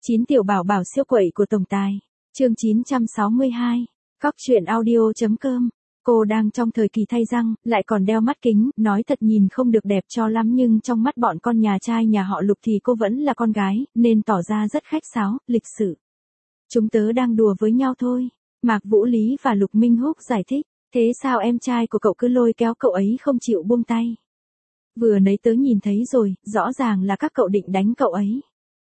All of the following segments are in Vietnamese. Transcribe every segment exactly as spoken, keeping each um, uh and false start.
chín tiểu bảo bảo siêu quậy của tổng tài. Chương chín trăm sáu mươi hai. Cóc truyện audio.com. Cô đang trong thời kỳ thay răng, lại còn đeo mắt kính, nói thật nhìn không được đẹp cho lắm nhưng trong mắt bọn con nhà trai nhà họ Lục thì cô vẫn là con gái, nên tỏ ra rất khách sáo, lịch sự. Chúng tớ đang đùa với nhau thôi. Mạc Vũ Lý và Lục Minh Húc giải thích, thế sao em trai của cậu cứ lôi kéo cậu ấy không chịu buông tay? Vừa nãy tớ nhìn thấy rồi, rõ ràng là các cậu định đánh cậu ấy.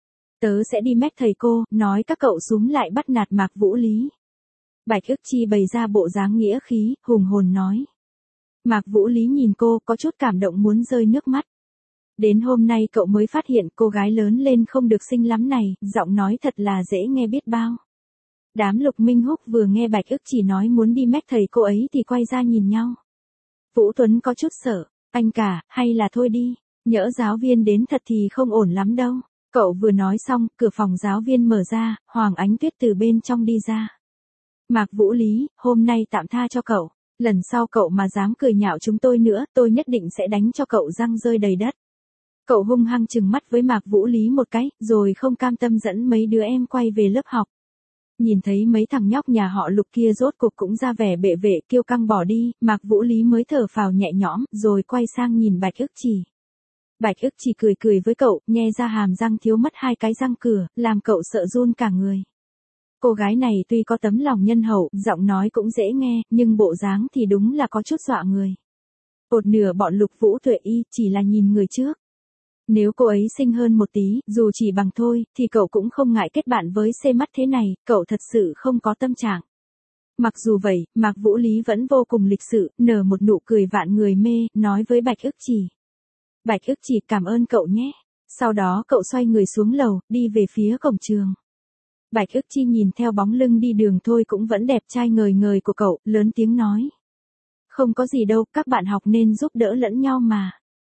Tớ sẽ đi mét thầy cô, nói các cậu súm lại bắt nạt Mạc Vũ Lý. Bạch Ức Chi bày ra bộ dáng nghĩa khí, hùng hồn nói. Mạc Vũ Lý nhìn cô, có chút cảm động muốn rơi nước mắt. Đến hôm nay cậu mới phát hiện cô gái lớn lên không được xinh lắm này, giọng nói thật là dễ nghe biết bao. Đám Lục Minh Húc vừa nghe Bạch Ức Chỉ nói muốn đi mét thầy cô ấy thì quay ra nhìn nhau. Vũ Tuấn có chút sợ, anh cả, hay là thôi đi, nhỡ giáo viên đến thật thì không ổn lắm đâu. Cậu vừa nói xong, cửa phòng giáo viên mở ra, Hoàng Ánh Tuyết từ bên trong đi ra. Mạc Vũ Lý, hôm nay tạm tha cho cậu, lần sau cậu mà dám cười nhạo chúng tôi nữa, tôi nhất định sẽ đánh cho cậu răng rơi đầy đất. Cậu hung hăng trừng mắt với Mạc Vũ Lý một cái, rồi không cam tâm dẫn mấy đứa em quay về lớp học. Nhìn thấy mấy thằng nhóc nhà họ Lục kia rốt cuộc cũng ra vẻ bệ vệ kiêu căng bỏ đi, Mạc Vũ Lý mới thở phào nhẹ nhõm, rồi quay sang nhìn Bạch Ức Chỉ. Bạch Ức Chỉ cười cười với cậu, nhe ra hàm răng thiếu mất hai cái răng cửa, làm cậu sợ run cả người. Cô gái này tuy có tấm lòng nhân hậu, giọng nói cũng dễ nghe, nhưng bộ dáng thì đúng là có chút dọa người. Một nửa bọn Lục Vũ Tuệ y chỉ là nhìn người trước. Nếu cô ấy xinh hơn một tí, dù chỉ bằng thôi, thì cậu cũng không ngại kết bạn với xê mắt thế này, cậu thật sự không có tâm trạng. Mặc dù vậy, Mạc Vũ Lý vẫn vô cùng lịch sự, nở một nụ cười vạn người mê, nói với Bạch Ức Chỉ. Bạch Ức Chỉ cảm ơn cậu nhé. Sau đó cậu xoay người xuống lầu, đi về phía cổng trường. Bạch Ức Chi nhìn theo bóng lưng đi đường thôi cũng vẫn đẹp trai ngời ngời của cậu, lớn tiếng nói. Không có gì đâu, các bạn học nên giúp đỡ lẫn nhau mà.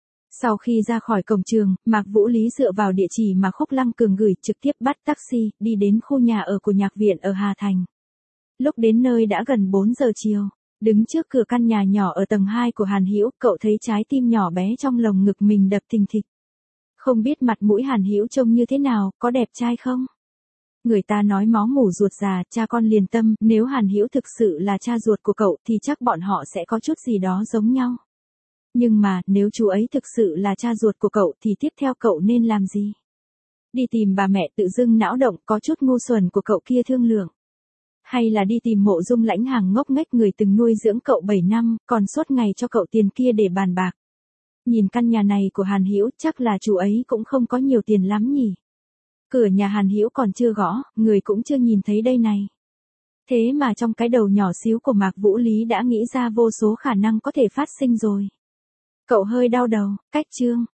Sau khi ra khỏi cổng trường, Mạc Vũ Lý dựa vào địa chỉ mà Khúc Lăng Cường gửi trực tiếp bắt taxi, đi đến khu nhà ở của nhạc viện ở Hà Thành. Lúc đến nơi đã gần bốn giờ chiều, đứng trước cửa căn nhà nhỏ ở tầng hai của Hàn Hữu, cậu thấy trái tim nhỏ bé trong lồng ngực mình đập thình thịch. Không biết mặt mũi Hàn Hữu trông như thế nào, có đẹp trai không? Người ta nói máu mủ ruột già, cha con liền tâm, nếu Hàn Hữu thực sự là cha ruột của cậu thì chắc bọn họ sẽ có chút gì đó giống nhau. Nhưng mà, nếu chú ấy thực sự là cha ruột của cậu thì tiếp theo cậu nên làm gì? Đi tìm bà mẹ tự dưng não động có chút ngu xuẩn của cậu kia thương lượng. Hay là đi tìm Mộ Dung Lãnh hàng ngốc nghếch người từng nuôi dưỡng cậu bảy năm, còn suốt ngày cho cậu tiền kia để bàn bạc. Nhìn căn nhà này của Hàn Hữu chắc là chú ấy cũng không có nhiều tiền lắm nhỉ. Cửa nhà Hàn Hữu còn chưa gõ, người cũng chưa nhìn thấy đây này. Thế mà trong cái đầu nhỏ xíu của Mạc Vũ Lý đã nghĩ ra vô số khả năng có thể phát sinh rồi. Cậu hơi đau đầu, cách chương.